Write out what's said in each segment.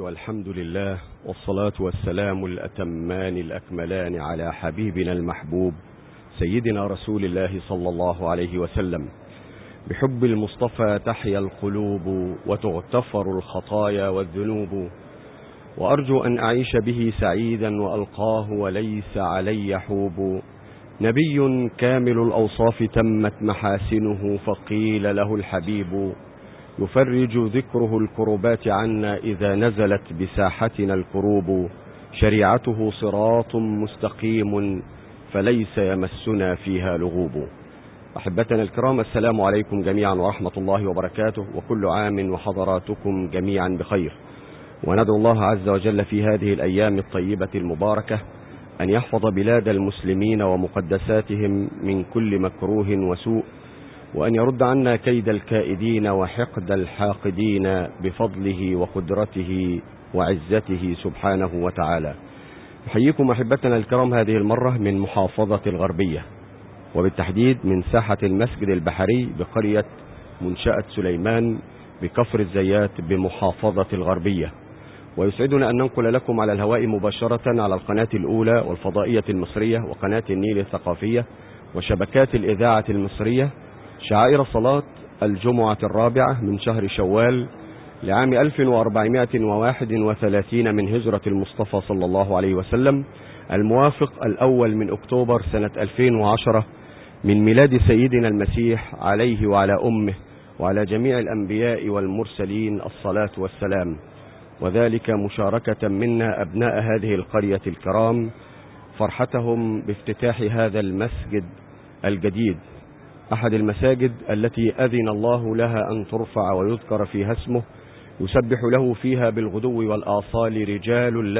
والحمد لله، والصلاة والسلام الأتمان الأكملان على حبيبنا المحبوب سيدنا رسول الله صلى الله عليه وسلم. بحب المصطفى تحيا القلوب وتغتفر الخطايا والذنوب، وأرجو أن أعيش به سعيدا وألقاه وليس علي حوب. نبي كامل الأوصاف تمت محاسنه، فقيل له الحبيب، يفرج ذكره الكربات عنا إذا نزلت بساحتنا الكروب. شريعته صراط مستقيم فليس يمسنا فيها لغوب. أحبتنا الكرام، السلام عليكم جميعا ورحمة الله وبركاته، وكل عام وحضراتكم جميعا بخير. وندعو الله عز وجل في هذه الأيام الطيبة المباركة أن يحفظ بلاد المسلمين ومقدساتهم من كل مكروه وسوء، وأن يرد عنا كيد الكائدين وحقد الحاقدين بفضله وقدرته وعزته سبحانه وتعالى. أحييكم أحبتنا الكرام هذه المرة من محافظة الغربية، وبالتحديد من ساحة المسجد البحري بقرية منشأة سليمان بكفر الزيات بمحافظة الغربية. ويسعدنا أن ننقل لكم على الهواء مباشرة على القناة الأولى والفضائية المصرية وقناة النيل الثقافية وشبكات الإذاعة المصرية شعائر صلاة الجمعة الرابعة من شهر شوال لعام 1431 من هجرة المصطفى صلى الله عليه وسلم، الموافق الأول من أكتوبر سنة 2010 من ميلاد سيدنا المسيح عليه وعلى أمه وعلى جميع الأنبياء والمرسلين الصلاة والسلام. وذلك مشاركة منا أبناء هذه القرية الكرام فرحتهم بافتتاح هذا المسجد الجديد، أحد المساجد التي أذن الله لها أن ترفع ويذكر فيها اسمه، يسبح له فيها بالغدو والآصال رجال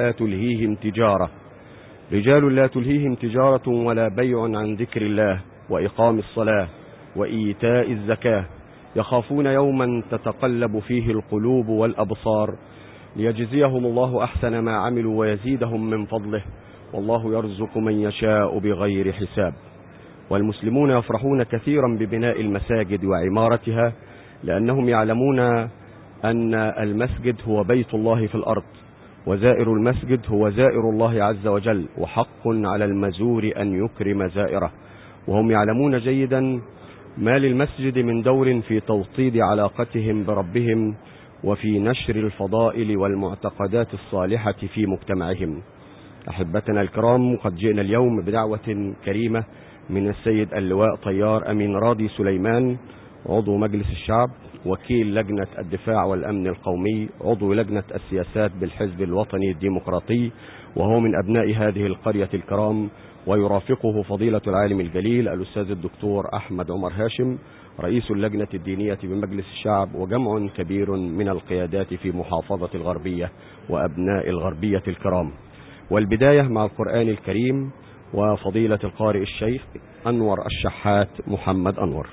لا تلهيهم تجارة ولا بيع عن ذكر الله وإقام الصلاة وإيتاء الزكاة، يخافون يوما تتقلب فيه القلوب والأبصار، ليجزيهم الله أحسن ما عملوا ويزيدهم من فضله، والله يرزق من يشاء بغير حساب. والمسلمون يفرحون كثيرا ببناء المساجد وعمارتها، لأنهم يعلمون أن المسجد هو بيت الله في الأرض، وزائر المسجد هو زائر الله عز وجل، وحق على المزور أن يكرم زائره. وهم يعلمون جيدا ما للمسجد من دور في توطيد علاقتهم بربهم وفي نشر الفضائل والمعتقدات الصالحة في مجتمعهم. أحبتنا الكرام، قد جئنا اليوم بدعوة كريمة من السيد اللواء طيار أمين راضي سليمان، عضو مجلس الشعب، وكيل لجنة الدفاع والأمن القومي، عضو لجنة السياسات بالحزب الوطني الديمقراطي، وهو من أبناء هذه القرية الكرام. ويرافقه فضيلة العالم الجليل الأستاذ الدكتور أحمد عمر هاشم، رئيس اللجنة الدينية بمجلس الشعب، وجمع كبير من القيادات في محافظة الغربية وأبناء الغربية الكرام. والبداية مع القرآن الكريم وفضيلة القارئ الشيخ أنور الشحات محمد أنور.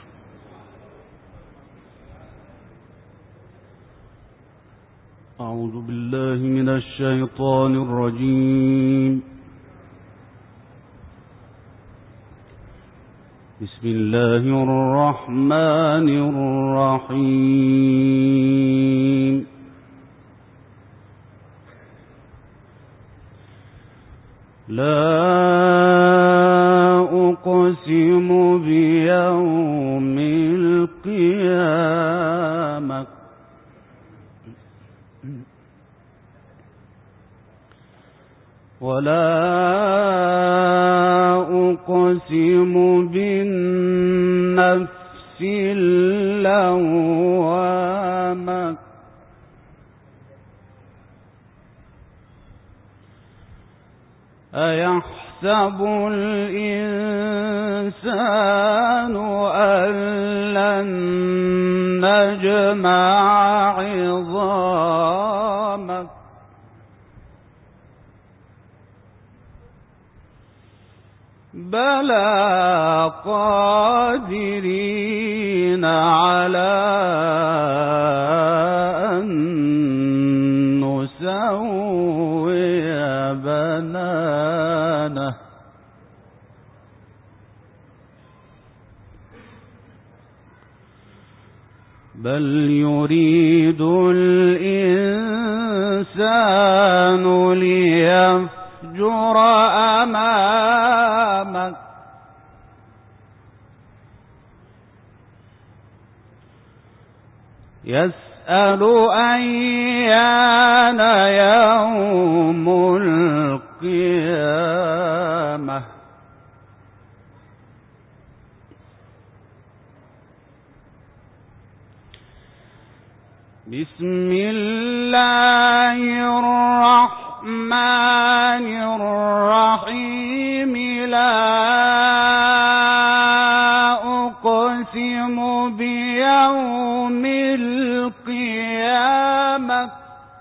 أعوذ بالله من الشيطان الرجيم. بسم الله الرحمن الرحيم. لا أقسم بيوم القيامة ولا أقسم بالنفس اللوامة أيحسب الإنسان أن لن نجمع عظامه بلى قادرين على أن نسوي بنانه بل يريد الإنسان الإنسان ليفجر أمامك يسأل أيان يوم القيامة بسم الله الرحمن الرحيم لا أقسم بيوم القيامة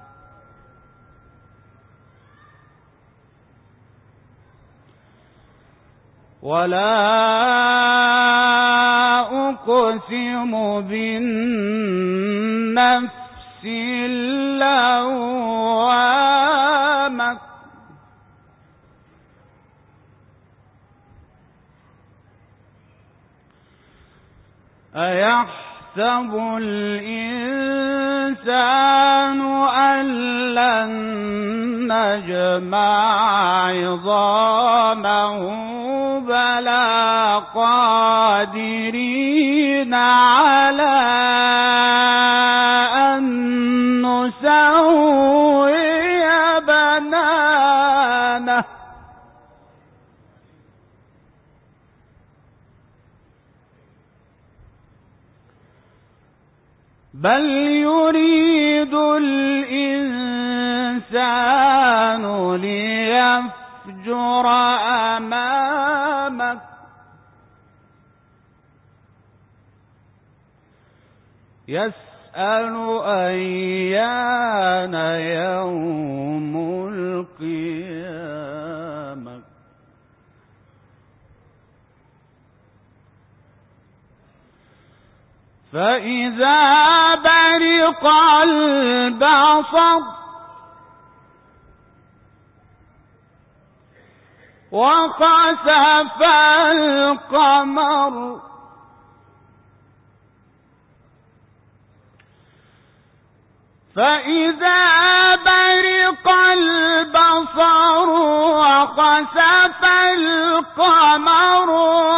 ولا أقسم بالنفس اللوامة أيحسب الإنسان أن لن نجمع عظامه بلى قادرين على أن نسوي بنانه بل يريد الإنسان ليفجر أمامك يسأل أيان يوم القيامة فإذا برق البصر وخسف القمر فإذا برق البصر وخسف القمر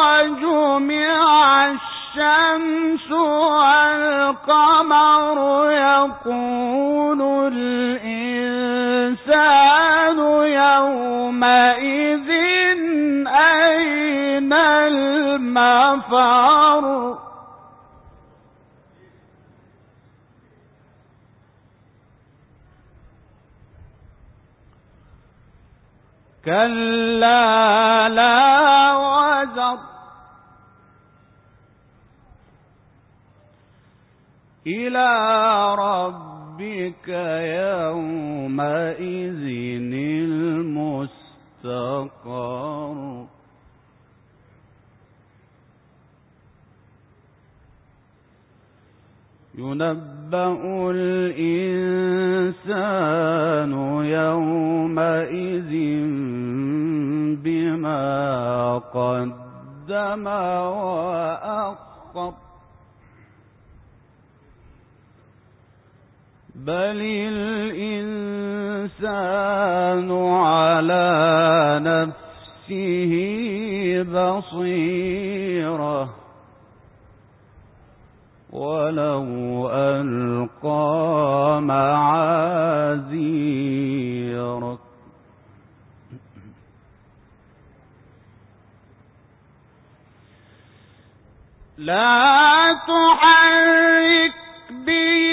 وجمع الشمس والقمر يقول الإنسان يومئذ أين المفر كلا لا وزر إلى ربك يومئذ المستقر ينبأ الإنسان يومئذ بما قدم وأخر بل الإنسان على نفسه بصيرة ولو ألقى معاذيره لا تحرك به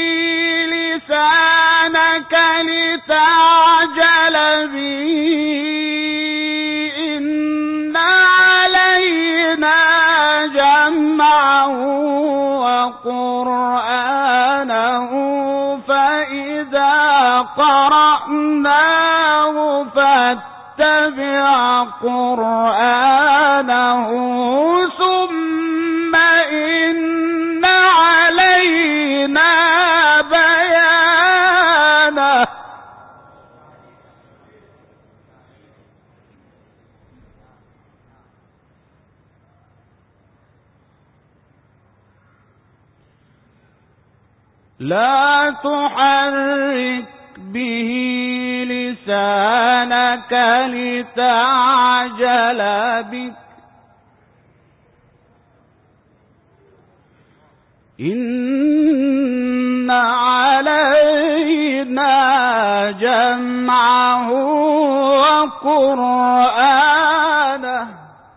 لسانك لتعجل به إن علينا جمعه وقرآنه فإذا قرأناه فاتبع قرآنه ثم إن علينا بيانه لا تحرك به لسانك لتعجل به إن علينا جمعه وقرآنه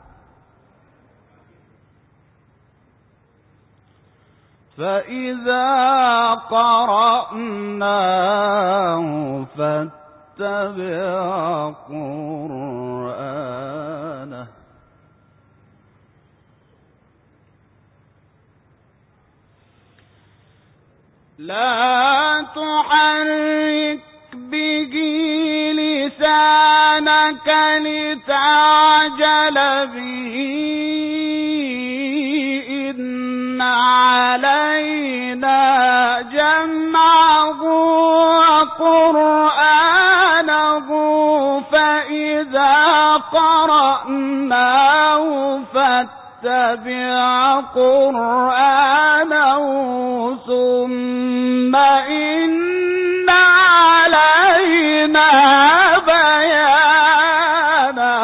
فإذا قرأناه فاتبع قرآنه لا تحرك به لسانك لتعجل به إن علينا جمعه وقرآنه فإذا قرأناه فاتبع قرآنه ثم إن علينا بيانه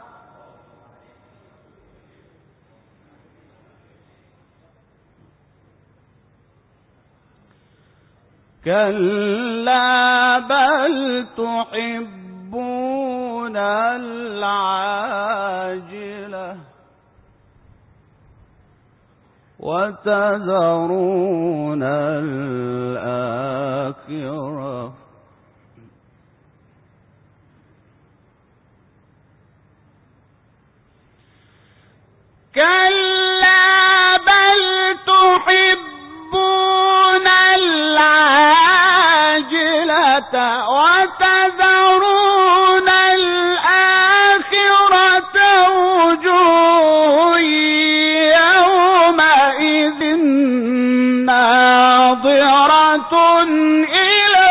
كلا بل تحبون العاجلة وتذرون الآخرة كلا بل تحبون العاجلة وتذرون الآخرة وجوه يومئذ ناظرة إلى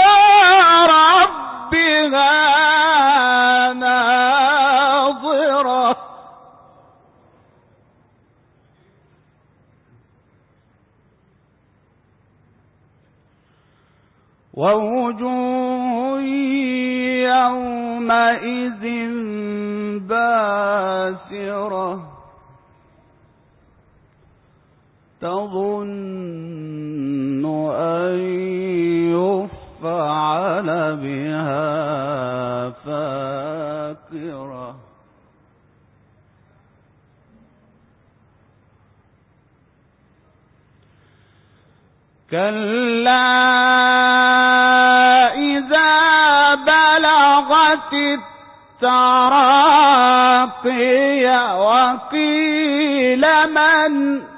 ربها ناظرة ووجوه يومئذ باسرة تظن أن يفعل بها فاقرة كلا إذا بلغت التراقي وقيل من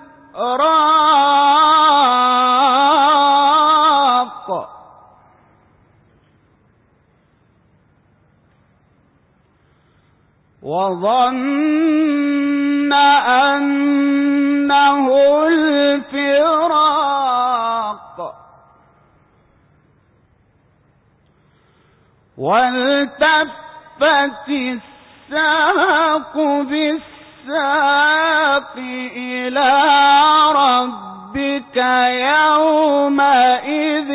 راق وظن أنه الفراق والتفت الساق بالساق إلى ربك يومئذ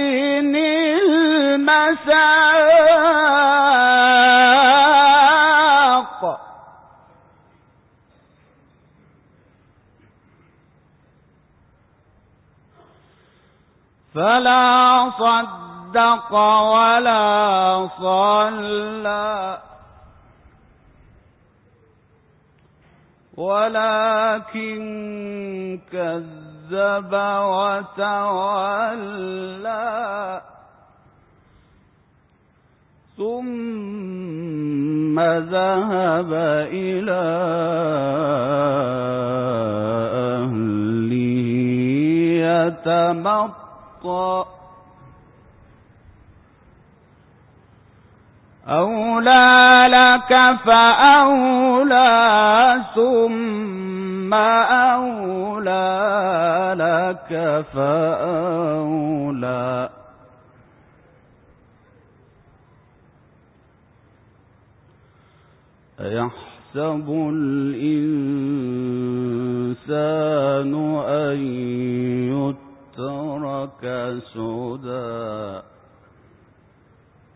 المساق فلا صدق ولا صلى ولكن كذب وتولى ثم ذهب إلى أهله يتمطى أولى لك فأولى ثم أولى لك فأولى أيحسب الإنسان أن يترك سدى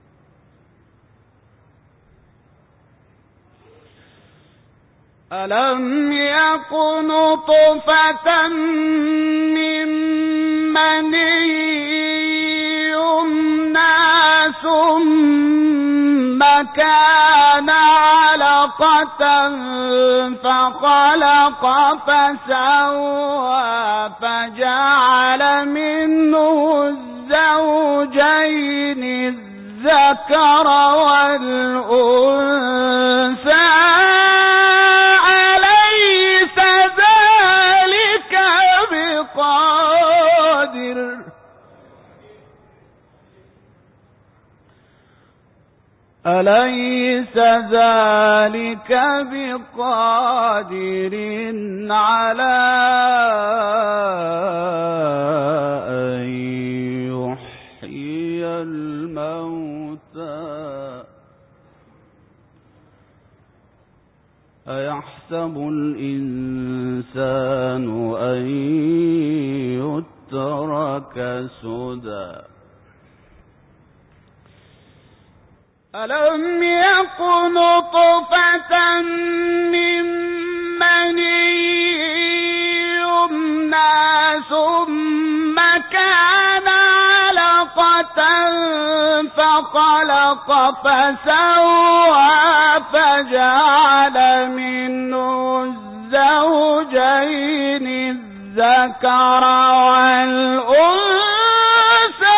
ألم يكن نطفة من مني يمنى ثم كان علقة فخلق فسوى فجعل منه الزوجين الذكر والأنثى أليس ذلك بقادر على أن يحيي الموتى أيحسب الإنسان أن يترك سدى ألم يكن نطفة من مني يمنى ثم كان علقة فخلق فسوى فجعل منه الزوجين الذكر والأنثى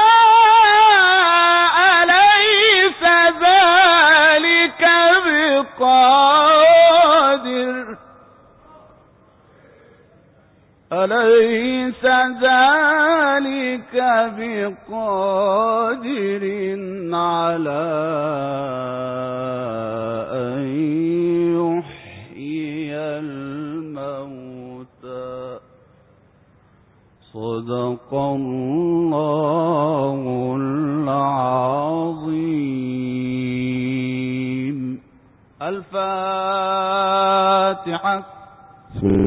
أليس ذلك بقادر على أن يحيي الموتى صدق الله العظيم. الفاتحة.